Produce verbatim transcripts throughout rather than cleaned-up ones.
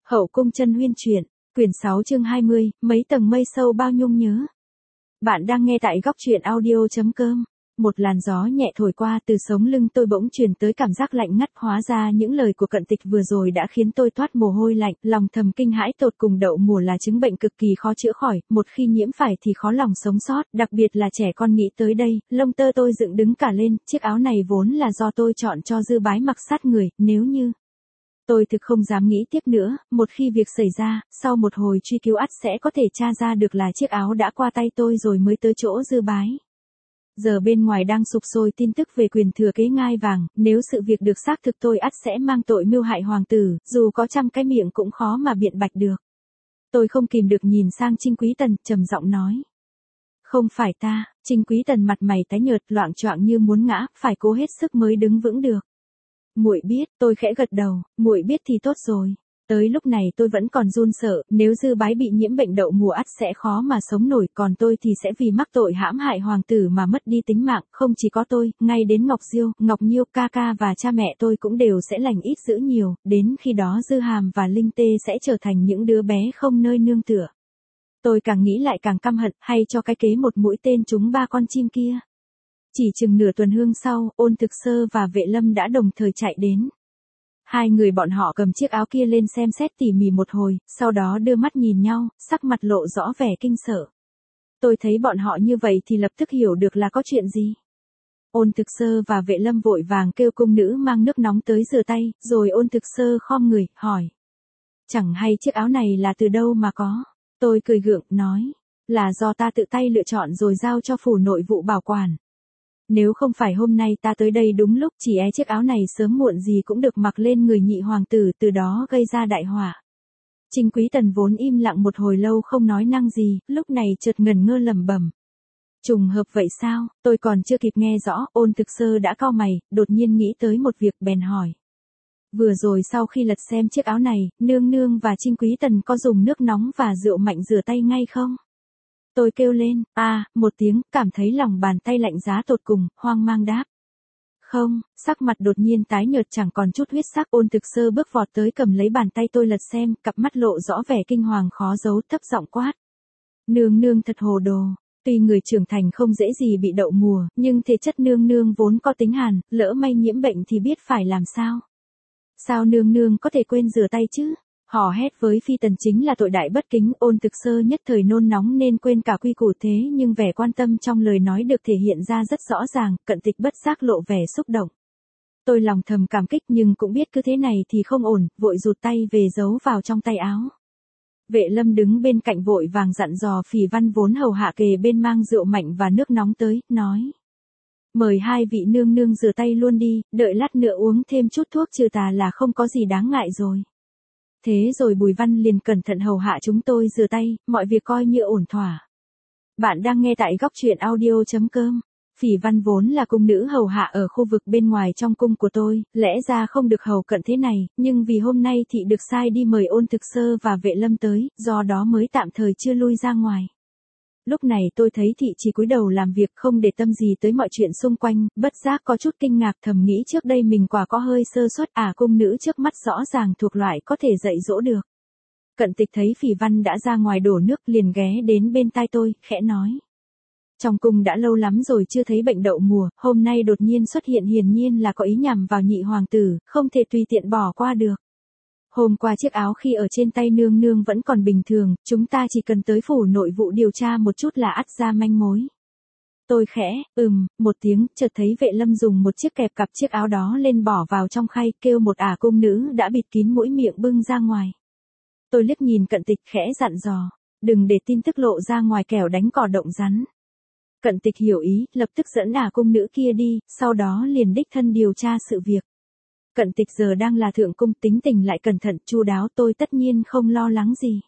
Hậu cung chân huyên truyện, quyển sáu chương hai mươi, mấy tầng mây sâu bao nhung nhớ. Bạn đang nghe tại góc truyện audio chấm com. Một làn gió nhẹ thổi qua, từ sống lưng tôi bỗng truyền tới cảm giác lạnh ngắt, hóa ra những lời của Cận Tịch vừa rồi đã khiến tôi toát mồ hôi lạnh, lòng thầm kinh hãi tột cùng. Đậu mùa là chứng bệnh cực kỳ khó chữa khỏi, một khi nhiễm phải thì khó lòng sống sót, đặc biệt là trẻ con. Nghĩ tới đây, lông tơ tôi dựng đứng cả lên, chiếc áo này vốn là do tôi chọn cho Dư Bái mặc sát người, nếu như tôi thực không dám nghĩ tiếp nữa, một khi việc xảy ra, sau một hồi truy cứu ắt sẽ có thể tra ra được là chiếc áo đã qua tay tôi rồi mới tới chỗ Dư Bái. Giờ bên ngoài đang sục sôi tin tức về quyền thừa kế ngai vàng, nếu sự việc được xác thực tôi ắt sẽ mang tội mưu hại hoàng tử, dù có trăm cái miệng cũng khó mà biện bạch được. Tôi không kìm được nhìn sang Trinh Quý Tần, trầm giọng nói. Không phải ta. Trinh Quý Tần mặt mày tái nhợt, loạng choạng như muốn ngã, phải cố hết sức mới đứng vững được. Muội biết. Tôi khẽ gật đầu. Muội biết thì tốt rồi. Tới lúc này tôi vẫn còn run sợ, nếu Dư Bái bị nhiễm bệnh đậu mùa ắt sẽ khó mà sống nổi, còn tôi thì sẽ vì mắc tội hãm hại hoàng tử mà mất đi tính mạng. Không chỉ có tôi, ngay đến Ngọc Diêu, Ngọc Nhiêu, ca ca và cha mẹ tôi cũng đều sẽ lành ít dữ nhiều, đến khi đó Dư Hàm và Linh Tê sẽ trở thành những đứa bé không nơi nương tựa. Tôi càng nghĩ lại càng căm hận, hay cho cái kế một mũi tên trúng ba con chim kia. Chỉ chừng nửa tuần hương sau, Ôn Thực Sơ và Vệ Lâm đã đồng thời chạy đến. Hai người bọn họ cầm chiếc áo kia lên xem xét tỉ mỉ một hồi, sau đó đưa mắt nhìn nhau, sắc mặt lộ rõ vẻ kinh sợ. Tôi thấy bọn họ như vậy thì lập tức hiểu được là có chuyện gì. Ôn Thực Sơ và Vệ Lâm vội vàng kêu cung nữ mang nước nóng tới rửa tay, rồi Ôn Thực Sơ khom người, hỏi. Chẳng hay chiếc áo này là từ đâu mà có? Tôi cười gượng, nói. Là do ta tự tay lựa chọn rồi giao cho phủ nội vụ bảo quản. Nếu không phải hôm nay ta tới đây đúng lúc, chỉ e chiếc áo này sớm muộn gì cũng được mặc lên người nhị hoàng tử, từ đó gây ra đại họa. Trinh Quý Tần vốn im lặng một hồi lâu không nói năng gì, lúc này chợt ngần ngơ lẩm bẩm. Trùng hợp vậy sao? Tôi còn chưa kịp nghe rõ, Ôn Thực Sơ đã cau mày, đột nhiên nghĩ tới một việc bèn hỏi. Vừa rồi sau khi lật xem chiếc áo này, nương nương và Trinh Quý Tần có dùng nước nóng và rượu mạnh rửa tay ngay không? Tôi kêu lên, a, à, một tiếng, cảm thấy lòng bàn tay lạnh giá tột cùng, hoang mang đáp. Không. Sắc mặt đột nhiên tái nhợt chẳng còn chút huyết sắc. Ôn Thực Sơ bước vọt tới cầm lấy bàn tay tôi lật xem, cặp mắt lộ rõ vẻ kinh hoàng khó giấu, thấp giọng quát. Nương nương thật hồ đồ. Tuy người trưởng thành không dễ gì bị đậu mùa, nhưng thể chất nương nương vốn có tính hàn, lỡ may nhiễm bệnh thì biết phải làm sao. Sao nương nương có thể quên rửa tay chứ? Hò hét với phi tần chính là tội đại bất kính. Ôn Thực Sơ nhất thời nôn nóng nên quên cả quy củ, thế nhưng vẻ quan tâm trong lời nói được thể hiện ra rất rõ ràng. Cận Tịch bất giác lộ vẻ xúc động. Tôi lòng thầm cảm kích nhưng cũng biết cứ thế này thì không ổn, vội rụt tay về giấu vào trong tay áo. Vệ Lâm đứng bên cạnh vội vàng dặn dò Phỉ Văn vốn hầu hạ kề bên mang rượu mạnh và nước nóng tới, nói. Mời hai vị nương nương rửa tay luôn đi, đợi lát nữa uống thêm chút thuốc trừ tà là không có gì đáng ngại rồi. Thế rồi Bùi Văn liền cẩn thận hầu hạ chúng tôi rửa tay, mọi việc coi như ổn thỏa. Bạn đang nghe tại góc truyện audio chấm com. Phỉ Văn vốn là cung nữ hầu hạ ở khu vực bên ngoài trong cung của tôi, lẽ ra không được hầu cận thế này, nhưng vì hôm nay thị được sai đi mời Ôn Thực Sơ và Vệ Lâm tới, do đó mới tạm thời chưa lui ra ngoài. Lúc này tôi thấy thị chỉ cúi đầu làm việc không để tâm gì tới mọi chuyện xung quanh, bất giác có chút kinh ngạc, thầm nghĩ trước đây mình quả có hơi sơ suất, à cung nữ trước mắt rõ ràng thuộc loại có thể dạy dỗ được. Cận Tịch thấy Phỉ Văn đã ra ngoài đổ nước liền ghé đến bên tai tôi, khẽ nói. Trong cung đã lâu lắm rồi chưa thấy bệnh đậu mùa, hôm nay đột nhiên xuất hiện hiển nhiên là có ý nhằm vào nhị hoàng tử, không thể tùy tiện bỏ qua được. Hôm qua chiếc áo khi ở trên tay nương nương vẫn còn bình thường, chúng ta chỉ cần tới phủ nội vụ điều tra một chút là ắt ra manh mối. Tôi khẽ, ừm, một tiếng, chợt thấy Vệ Lâm dùng một chiếc kẹp cặp chiếc áo đó lên bỏ vào trong khay, kêu một ả cung nữ đã bịt kín mũi miệng bưng ra ngoài. Tôi liếc nhìn Cận Tịch khẽ dặn dò, đừng để tin tức lộ ra ngoài kẻo đánh cỏ động rắn. Cận Tịch hiểu ý, lập tức dẫn ả cung nữ kia đi, sau đó liền đích thân điều tra sự việc. Cận Tịch giờ đang là thượng cung, tính tình lại cẩn thận chu đáo, tôi tất nhiên không lo lắng gì.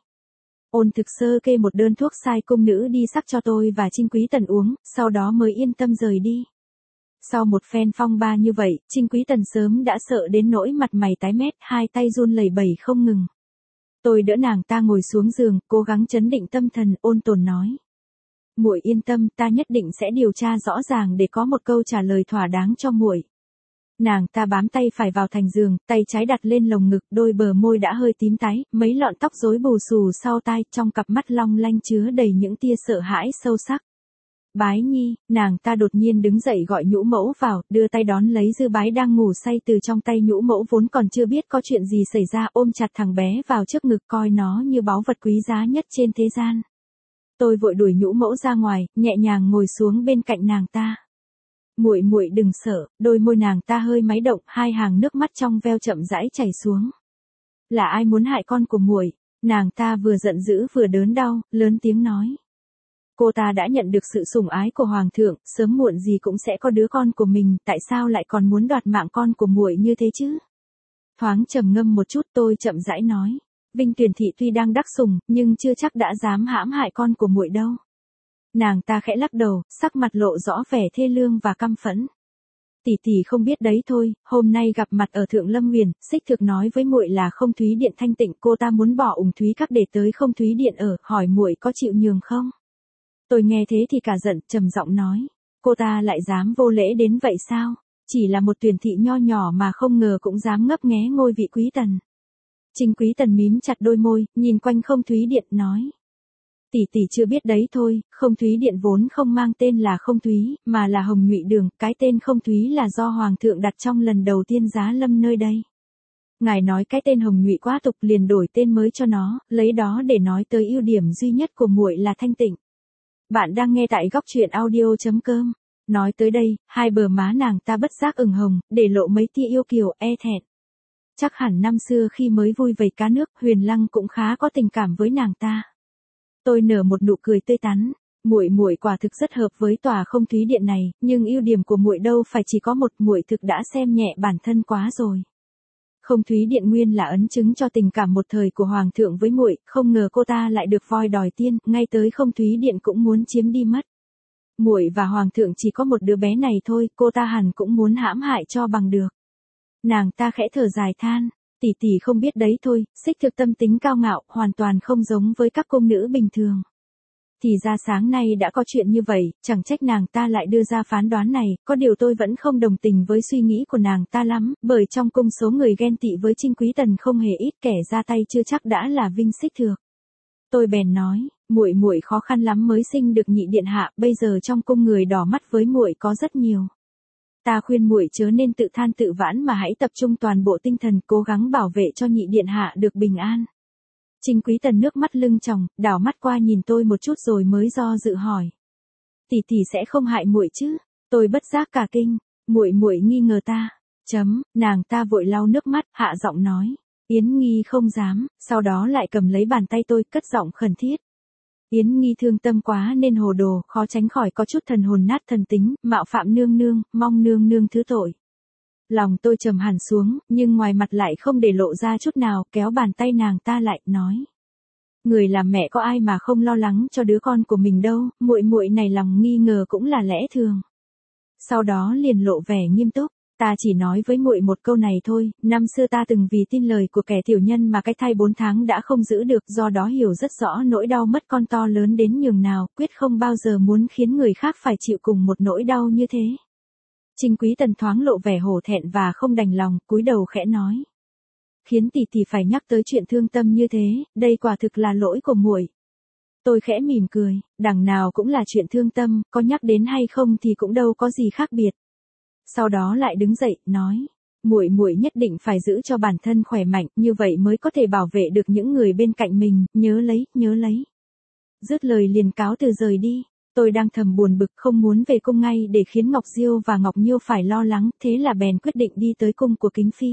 Ôn Thực Sơ kê một đơn thuốc sai cung nữ đi sắc cho tôi và Trinh Quý Tần uống, sau đó mới yên tâm rời đi. Sau một phen phong ba như vậy, Trinh Quý Tần sớm đã sợ đến nỗi mặt mày tái mét, hai tay run lẩy bẩy không ngừng. Tôi đỡ nàng ta ngồi xuống giường, cố gắng trấn định tâm thần, ôn tồn nói. Muội yên tâm, ta nhất định sẽ điều tra rõ ràng để có một câu trả lời thỏa đáng cho muội. Nàng ta bám tay phải vào thành giường, tay trái đặt lên lồng ngực, đôi bờ môi đã hơi tím tái, mấy lọn tóc rối bù xù sau tai, trong cặp mắt long lanh chứa đầy những tia sợ hãi sâu sắc. Bái Nhi, nàng ta đột nhiên đứng dậy gọi Nhũ Mẫu vào, đưa tay đón lấy Dư Bái đang ngủ say từ trong tay Nhũ Mẫu vốn còn chưa biết có chuyện gì xảy ra, ôm chặt thằng bé vào trước ngực coi nó như báu vật quý giá nhất trên thế gian. Tôi vội đuổi Nhũ Mẫu ra ngoài, nhẹ nhàng ngồi xuống bên cạnh nàng ta. Muội muội đừng sợ, đôi môi nàng ta hơi máy động, hai hàng nước mắt trong veo chậm rãi chảy xuống. Là ai muốn hại con của muội? Nàng ta vừa giận dữ vừa đớn đau, lớn tiếng nói. Cô ta đã nhận được sự sủng ái của hoàng thượng, sớm muộn gì cũng sẽ có đứa con của mình, tại sao lại còn muốn đoạt mạng con của muội như thế chứ? Thoáng trầm ngâm một chút, tôi chậm rãi nói, Vinh Tuyền thị tuy đang đắc sủng, nhưng chưa chắc đã dám hãm hại con của muội đâu. Nàng ta khẽ lắc đầu, sắc mặt lộ rõ vẻ thê lương và căm phẫn. Tỷ tỷ không biết đấy thôi, hôm nay gặp mặt ở Thượng Lâm Huyền, Xích Thực nói với muội là Không Thúy Điện thanh tịnh, cô ta muốn bỏ Ủng Thúy Các để tới Không Thúy Điện ở, hỏi muội có chịu nhường không? Tôi nghe thế thì cả giận, trầm giọng nói, cô ta lại dám vô lễ đến vậy sao? Chỉ là một tuyển thị nho nhỏ mà không ngờ cũng dám ngấp nghé ngôi vị quý tần. Trình Quý Tần mím chặt đôi môi, nhìn quanh Không Thúy Điện, nói. Tỷ tỷ chưa biết đấy thôi, Không Thúy Điện vốn không mang tên là Không Thúy, mà là Hồng Nhụy Đường, cái tên Không Thúy là do Hoàng thượng đặt trong lần đầu tiên giá lâm nơi đây. Ngài nói cái tên Hồng Nhụy quá tục liền đổi tên mới cho nó, lấy đó để nói tới ưu điểm duy nhất của muội là thanh tịnh. Bạn đang nghe tại góc truyện audio chấm com. Nói tới đây, hai bờ má nàng ta bất giác ửng hồng, để lộ mấy tia yêu kiều, e thẹn. Chắc hẳn năm xưa khi mới vui vầy cá nước, Huyền Lăng cũng khá có tình cảm với nàng ta. Tôi nở một nụ cười tươi tắn, muội muội quả thực rất hợp với tòa Không Thúy Điện này, nhưng ưu điểm của muội đâu phải chỉ có một, muội thực đã xem nhẹ bản thân quá rồi. Không Thúy Điện nguyên là ấn chứng cho tình cảm một thời của hoàng thượng với muội, không ngờ cô ta lại được voi đòi tiên, ngay tới Không Thúy Điện cũng muốn chiếm đi mất. Muội và hoàng thượng chỉ có một đứa bé này thôi, cô ta hẳn cũng muốn hãm hại cho bằng được. Nàng ta khẽ thở dài than, tỷ tỷ không biết đấy thôi, Xích Thực tâm tính cao ngạo, hoàn toàn không giống với các cung nữ bình thường. Thì ra sáng nay đã có chuyện như vậy, chẳng trách nàng ta lại đưa ra phán đoán này, có điều tôi vẫn không đồng tình với suy nghĩ của nàng ta lắm, bởi trong cung số người ghen tị với Trinh Quý Tần không hề ít, kẻ ra tay chưa chắc đã là Vinh Xích Thược. Tôi bèn nói, muội muội khó khăn lắm mới sinh được nhị điện hạ, bây giờ trong cung người đỏ mắt với muội có rất nhiều. Ta khuyên muội chớ nên tự than tự vãn mà hãy tập trung toàn bộ tinh thần cố gắng bảo vệ cho nhị điện hạ được bình an. Trình Quý Tần nước mắt lưng tròng, đảo mắt qua nhìn tôi một chút rồi mới do dự hỏi. Tỷ tỷ sẽ không hại muội chứ? Tôi bất giác cả kinh, muội muội nghi ngờ ta. Chấm, nàng ta vội lau nước mắt, hạ giọng nói. Yến Nghi không dám, sau đó lại cầm lấy bàn tay tôi, cất giọng khẩn thiết. Yến Nghi thương tâm quá nên hồ đồ, khó tránh khỏi có chút thần hồn nát thần tính, mạo phạm nương nương, mong nương nương thứ tội. Lòng tôi trầm hẳn xuống, nhưng ngoài mặt lại không để lộ ra chút nào, kéo bàn tay nàng ta lại, nói. Người làm mẹ có ai mà không lo lắng cho đứa con của mình đâu, muội muội này lòng nghi ngờ cũng là lẽ thường. Sau đó liền lộ vẻ nghiêm túc, ta chỉ nói với muội một câu này thôi, năm xưa ta từng vì tin lời của kẻ tiểu nhân mà cái thai bốn tháng đã không giữ được, do đó hiểu rất rõ nỗi đau mất con to lớn đến nhường nào, quyết không bao giờ muốn khiến người khác phải chịu cùng một nỗi đau như thế. Trình Quý Tần thoáng lộ vẻ hổ thẹn và không đành lòng, cúi đầu khẽ nói. Khiến tỷ tỷ phải nhắc tới chuyện thương tâm như thế, đây quả thực là lỗi của muội. Tôi khẽ mỉm cười, đằng nào cũng là chuyện thương tâm, có nhắc đến hay không thì cũng đâu có gì khác biệt. Sau đó lại đứng dậy, nói, muội muội nhất định phải giữ cho bản thân khỏe mạnh, như vậy mới có thể bảo vệ được những người bên cạnh mình, nhớ lấy, nhớ lấy. Dứt lời liền cáo từ rời đi. Tôi đang thầm buồn bực không muốn về cung ngay để khiến Ngọc Diêu và Ngọc Nhiêu phải lo lắng, thế là bèn quyết định đi tới cung của Kính Phi.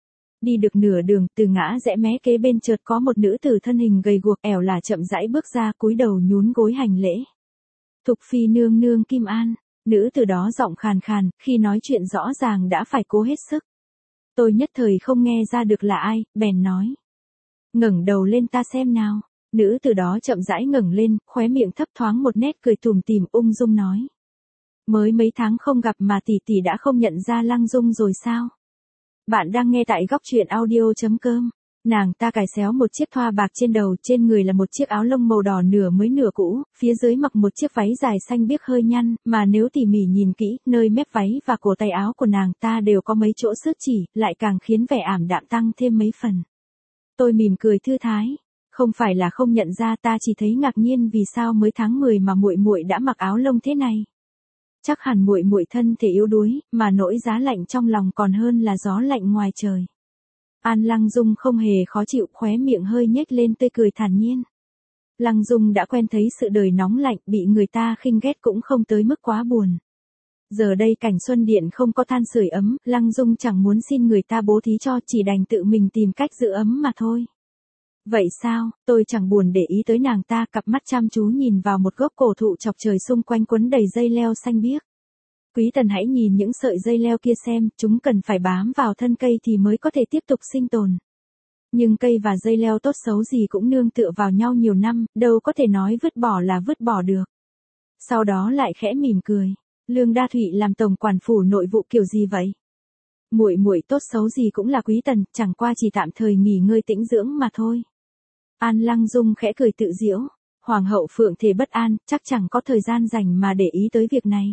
Đi được nửa đường, từ ngã rẽ mé kế bên chợt có một nữ tử thân hình gầy guộc ẻo lả chậm rãi bước ra, cúi đầu nhún gối hành lễ. Thục Phi nương nương Kim An, nữ tử đó giọng khàn khàn, khi nói chuyện rõ ràng đã phải cố hết sức. Tôi nhất thời không nghe ra được là ai, bèn nói. Ngẩng đầu lên ta xem nào. Nữ từ đó chậm rãi ngẩng lên, khóe miệng thấp thoáng một nét cười tủm tỉm, ung dung nói. Mới mấy tháng không gặp mà tỷ tỷ đã không nhận ra Lăng Dung rồi sao? Bạn đang nghe tại góc truyện audio chấm com. Nàng ta cài xéo một chiếc thoa bạc trên đầu, trên người là một chiếc áo lông màu đỏ nửa mới nửa cũ, phía dưới mặc một chiếc váy dài xanh biếc hơi nhăn, mà nếu tỉ mỉ nhìn kỹ, nơi mép váy và cổ tay áo của nàng ta đều có mấy chỗ xước chỉ, lại càng khiến vẻ ảm đạm tăng thêm mấy phần. Tôi mỉm cười thư thái, không phải là không nhận ra, ta chỉ thấy ngạc nhiên vì sao mới tháng mười mà muội muội đã mặc áo lông thế này. Chắc hẳn muội muội thân thể yếu đuối, mà nỗi giá lạnh trong lòng còn hơn là gió lạnh ngoài trời. An Lăng Dung không hề khó chịu, khóe miệng hơi nhếch lên tươi cười thản nhiên. Lăng Dung đã quen thấy sự đời nóng lạnh, bị người ta khinh ghét cũng không tới mức quá buồn. Giờ đây cảnh Xuân Điện không có than sưởi ấm, Lăng Dung chẳng muốn xin người ta bố thí cho, chỉ đành tự mình tìm cách giữ ấm mà thôi. Vậy sao, tôi chẳng buồn để ý tới nàng ta, cặp mắt chăm chú nhìn vào một gốc cổ thụ chọc trời xung quanh quấn đầy dây leo xanh biếc. Quý Tần hãy nhìn những sợi dây leo kia xem, chúng cần phải bám vào thân cây thì mới có thể tiếp tục sinh tồn. Nhưng cây và dây leo tốt xấu gì cũng nương tựa vào nhau nhiều năm, đâu có thể nói vứt bỏ là vứt bỏ được. Sau đó lại khẽ mỉm cười, Lương Đa Thụy làm tổng quản phủ nội vụ kiểu gì vậy? Muội muội tốt xấu gì cũng là Quý Tần, chẳng qua chỉ tạm thời nghỉ ngơi tĩnh dưỡng mà thôi. An Lăng Dung khẽ cười tự giễu, Hoàng hậu Phượng Thể bất an, chắc chẳng có thời gian rảnh mà để ý tới việc này.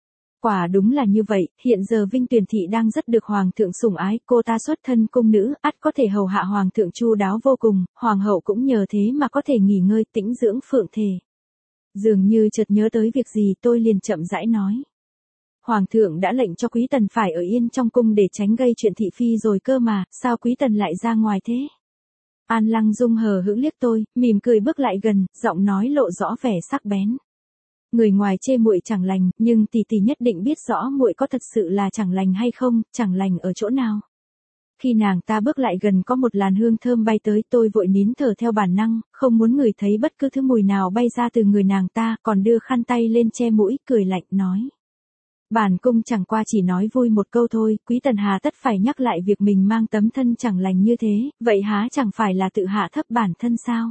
Quả đúng là như vậy, hiện giờ Vinh Tuyền Thị đang rất được Hoàng thượng sủng ái, cô ta xuất thân cung nữ, ắt có thể hầu hạ Hoàng thượng chu đáo vô cùng, Hoàng hậu cũng nhờ thế mà có thể nghỉ ngơi tĩnh dưỡng Phượng Thể. Dường như chợt nhớ tới việc gì, tôi liền chậm rãi nói. Hoàng thượng đã lệnh cho Quý Tần phải ở yên trong cung để tránh gây chuyện thị phi rồi cơ mà, sao Quý Tần lại ra ngoài thế? An Lăng Dung hờ hững liếc tôi, mỉm cười bước lại gần, giọng nói lộ rõ vẻ sắc bén. Người ngoài chê muội chẳng lành, nhưng tỷ tỷ nhất định biết rõ muội có thật sự là chẳng lành hay không, chẳng lành ở chỗ nào. Khi nàng ta bước lại gần có một làn hương thơm bay tới, tôi vội nín thở theo bản năng, không muốn ngửi thấy bất cứ thứ mùi nào bay ra từ người nàng ta, còn đưa khăn tay lên che mũi, cười lạnh nói. Bản cung chẳng qua chỉ nói vui một câu thôi, Quý Tần hà tất phải nhắc lại việc mình mang tấm thân chẳng lành như thế, vậy há chẳng phải là tự hạ thấp bản thân sao?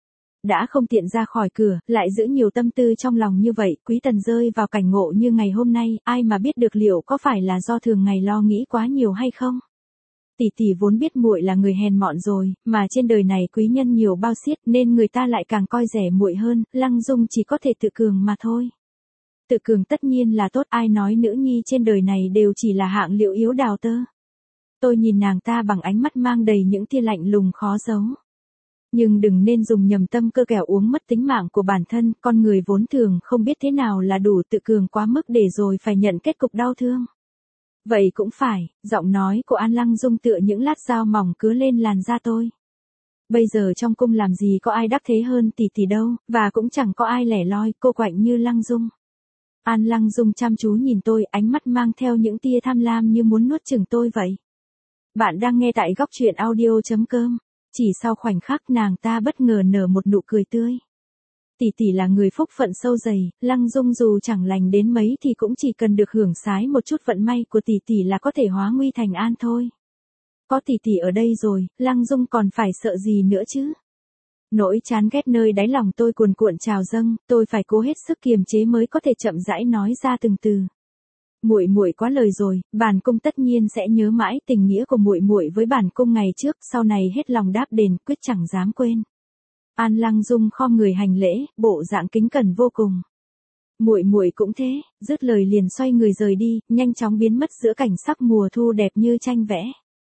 Đã không tiện ra khỏi cửa, lại giữ nhiều tâm tư trong lòng như vậy, Quý Tần rơi vào cảnh ngộ như ngày hôm nay, ai mà biết được liệu có phải là do thường ngày lo nghĩ quá nhiều hay không? Tỷ tỷ vốn biết muội là người hèn mọn rồi, mà trên đời này quý nhân nhiều bao xiết nên người ta lại càng coi rẻ muội hơn, Lăng Dung chỉ có thể tự cường mà thôi. Tự cường tất nhiên là tốt, ai nói nữ nhi trên đời này đều chỉ là hạng liệu yếu đào tơ. Tôi nhìn nàng ta bằng ánh mắt mang đầy những tia lạnh lùng khó giấu. Nhưng đừng nên dùng nhầm tâm cơ kẻo uống mất tính mạng của bản thân, con người vốn thường không biết thế nào là đủ tự cường quá mức để rồi phải nhận kết cục đau thương. Vậy cũng phải, giọng nói của An Lăng Dung tựa những lát dao mỏng cứa lên làn da tôi. Bây giờ trong cung làm gì có ai đắc thế hơn tỷ tỷ đâu, và cũng chẳng có ai lẻ loi, cô quạnh như Lăng Dung. An Lăng Dung chăm chú nhìn tôi, ánh mắt mang theo những tia tham lam như muốn nuốt chửng tôi vậy. Bạn đang nghe tại góc truyện audio chấm com. Chỉ sau khoảnh khắc nàng ta bất ngờ nở một nụ cười tươi. Tỷ tỷ là người phúc phận sâu dày, Lăng Dung dù chẳng lành đến mấy thì cũng chỉ cần được hưởng sái một chút vận may của tỷ tỷ là có thể hóa nguy thành an thôi. Có tỷ tỷ ở đây rồi, Lăng Dung còn phải sợ gì nữa chứ? Nỗi chán ghét nơi đáy lòng tôi cuồn cuộn trào dâng, tôi phải cố hết sức kiềm chế mới có thể chậm rãi nói ra từng từ. Muội muội quá lời rồi, bản cung tất nhiên sẽ nhớ mãi tình nghĩa của muội muội với bản cung ngày trước, sau này hết lòng đáp đền, quyết chẳng dám quên. An Lăng Dung khom người hành lễ, bộ dạng kính cẩn vô cùng. Muội muội cũng thế, dứt lời liền xoay người rời đi, nhanh chóng biến mất giữa cảnh sắc mùa thu đẹp như tranh vẽ.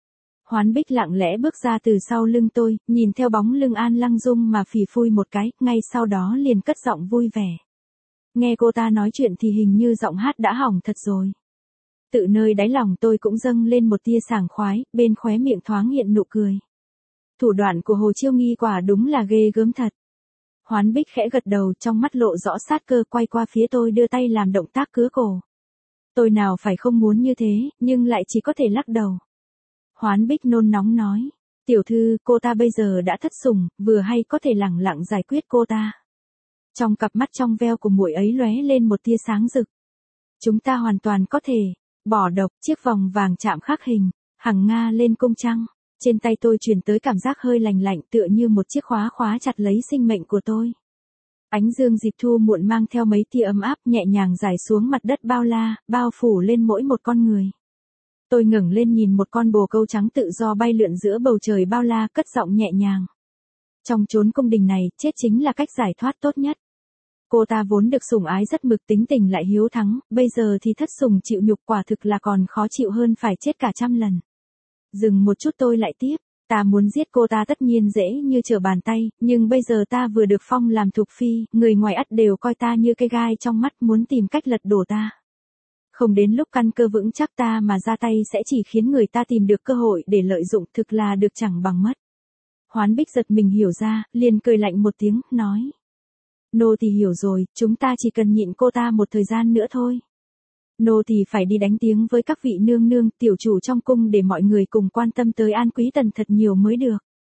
Hoán Bích lặng lẽ bước ra từ sau lưng tôi, nhìn theo bóng lưng An Lăng Dung mà phì phui một cái, ngay sau đó liền cất giọng vui vẻ. Nghe cô ta nói chuyện thì hình như giọng hát đã hỏng thật rồi. Tự nơi đáy lòng tôi cũng dâng lên một tia sảng khoái, bên khóe miệng thoáng hiện nụ cười. Thủ đoạn của Hồ Chiêu Nghi quả đúng là ghê gớm thật. Hoán Bích khẽ gật đầu, trong mắt lộ rõ sát cơ, quay qua phía tôi đưa tay làm động tác cứa cổ. Tôi nào phải không muốn như thế, nhưng lại chỉ có thể lắc đầu. Hoán Bích nôn nóng nói, tiểu thư, cô ta bây giờ đã thất sủng, vừa hay có thể lẳng lặng giải quyết cô ta. Trong cặp mắt trong veo của muội ấy lóe lên một tia sáng rực. Chúng ta hoàn toàn có thể bỏ độc, chiếc vòng vàng chạm khắc hình hằng nga lên cung trăng. Trên tay tôi truyền tới cảm giác hơi lành lạnh, tựa như một chiếc khóa khóa chặt lấy sinh mệnh của tôi. Ánh dương dịp thu muộn mang theo mấy tia ấm áp nhẹ nhàng rải xuống mặt đất bao la, bao phủ lên mỗi một con người. Tôi ngẩng lên nhìn một con bồ câu trắng tự do bay lượn giữa bầu trời bao la, cất giọng nhẹ nhàng. Trong chốn cung đình này, chết chính là cách giải thoát tốt nhất. Cô ta vốn được sủng ái rất mực, tính tình lại hiếu thắng, bây giờ thì thất sủng chịu nhục, quả thực là còn khó chịu hơn phải chết cả trăm lần. Dừng một chút tôi lại tiếp, ta muốn giết cô ta tất nhiên dễ như trở bàn tay, nhưng bây giờ ta vừa được phong làm thục phi, người ngoài ắt đều coi ta như cây gai trong mắt, muốn tìm cách lật đổ ta. Không đến lúc căn cơ vững chắc ta mà ra tay sẽ chỉ khiến người ta tìm được cơ hội để lợi dụng, thực là được chẳng bằng mất. Hoán Bích giật mình hiểu ra, liền cười lạnh một tiếng, nói. Nô tỳ hiểu rồi, chúng ta chỉ cần nhịn cô ta một thời gian nữa thôi. Nô tỳ phải đi đánh tiếng với các vị nương nương, tiểu chủ trong cung để mọi người cùng quan tâm tới An Quý Tần thật nhiều mới được.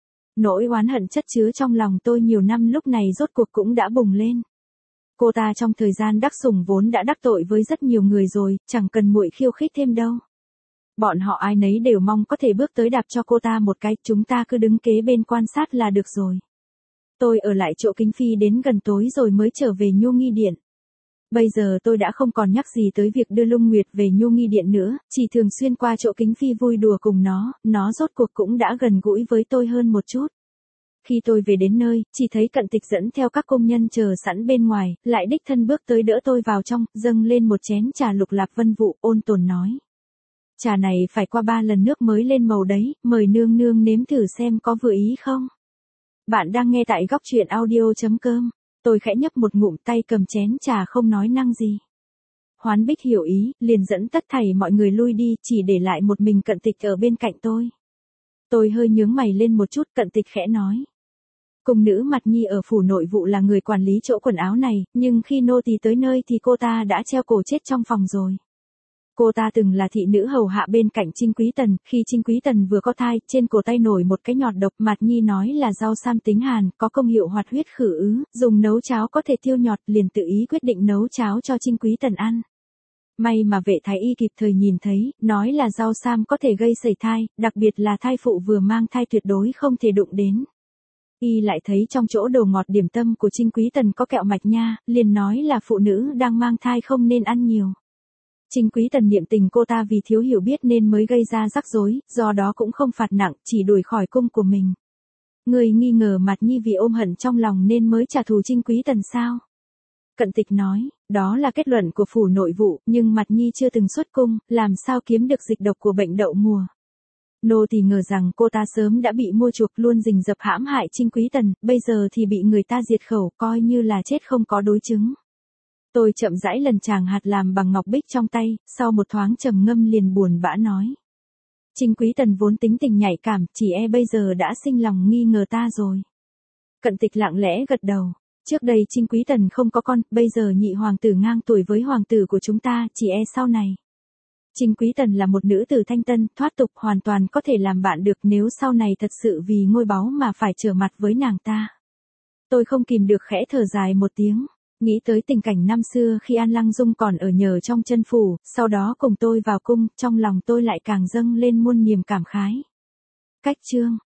Nỗi oán hận chất chứa trong lòng tôi nhiều năm lúc này rốt cuộc cũng đã bùng lên. Cô ta trong thời gian đắc sủng vốn đã đắc tội với rất nhiều người rồi, chẳng cần muội khiêu khích thêm đâu. Bọn họ ai nấy đều mong có thể bước tới đạp cho cô ta một cái, chúng ta cứ đứng kế bên quan sát là được rồi. Tôi ở lại chỗ Kính Phi đến gần tối rồi mới trở về Nhu Nghi Điện. Bây giờ tôi đã không còn nhắc gì tới việc đưa Lung Nguyệt về Nhu Nghi Điện nữa, chỉ thường xuyên qua chỗ Kính Phi vui đùa cùng nó, nó rốt cuộc cũng đã gần gũi với tôi hơn một chút. Khi tôi về đến nơi, chỉ thấy Cận Tịch dẫn theo các công nhân chờ sẵn bên ngoài, lại đích thân bước tới đỡ tôi vào trong, dâng lên một chén trà lục lạp vân vụ, ôn tồn nói. Trà này phải qua ba lần nước mới lên màu đấy, mời nương nương nếm thử xem có vừa ý không. Bạn đang nghe tại góc truyện audio chấm com. Tôi khẽ nhấp một ngụm, tay cầm chén trà không nói năng gì. Hoán Bích hiểu ý, liền dẫn tất thảy mọi người lui đi, chỉ để lại một mình Cận Tịch ở bên cạnh tôi. Tôi hơi nhướng mày lên một chút, Cận Tịch khẽ nói. Cung nữ Mặt Nhi ở phủ nội vụ là người quản lý chỗ quần áo này, nhưng khi nô tỳ tới nơi thì cô ta đã treo cổ chết trong phòng rồi. Cô ta từng là thị nữ hầu hạ bên cạnh Trinh Quý Tần, khi Trinh Quý Tần vừa có thai, trên cổ tay nổi một cái nhọt độc, Mặt Nhi nói là rau sam tính hàn, có công hiệu hoạt huyết khử ứ, dùng nấu cháo có thể tiêu nhọt, liền tự ý quyết định nấu cháo cho Trinh Quý Tần ăn. May mà vệ thái y kịp thời nhìn thấy, nói là rau sam có thể gây sẩy thai, đặc biệt là thai phụ vừa mang thai tuyệt đối không thể đụng đến. Y lại thấy trong chỗ đồ ngọt điểm tâm của Trinh Quý Tần có kẹo mạch nha, liền nói là phụ nữ đang mang thai không nên ăn nhiều. Trinh Quý Tần niệm tình cô ta vì thiếu hiểu biết nên mới gây ra rắc rối, do đó cũng không phạt nặng, chỉ đuổi khỏi cung của mình. Người nghi ngờ Mặt Nhi vì ôm hận trong lòng nên mới trả thù Trinh Quý Tần sao? Cận Tịch nói, đó là kết luận của phủ nội vụ, nhưng Mặt Nhi chưa từng xuất cung, làm sao kiếm được dịch độc của bệnh đậu mùa. Nô tỳ ngờ rằng cô ta sớm đã bị mua chuộc, luôn rình rập hãm hại Trinh Quý Tần, bây giờ thì bị người ta diệt khẩu, coi như là chết không có đối chứng. Tôi chậm rãi lần tràng hạt làm bằng ngọc bích trong tay, sau một thoáng trầm ngâm liền buồn bã nói. Trinh Quý Tần vốn tính tình nhạy cảm, chỉ e bây giờ đã sinh lòng nghi ngờ ta rồi. Cận Tịch lặng lẽ gật đầu. Trước đây Trinh Quý Tần không có con, bây giờ nhị hoàng tử ngang tuổi với hoàng tử của chúng ta, chỉ e sau này. Trinh Quý Tần là một nữ tử thanh tân, thoát tục, hoàn toàn có thể làm bạn được nếu sau này thật sự vì ngôi báu mà phải trở mặt với nàng ta. Tôi không kìm được khẽ thở dài một tiếng, nghĩ tới tình cảnh năm xưa khi An Lăng Dung còn ở nhờ trong chân phủ, sau đó cùng tôi vào cung, trong lòng tôi lại càng dâng lên muôn niềm cảm khái. Cách chương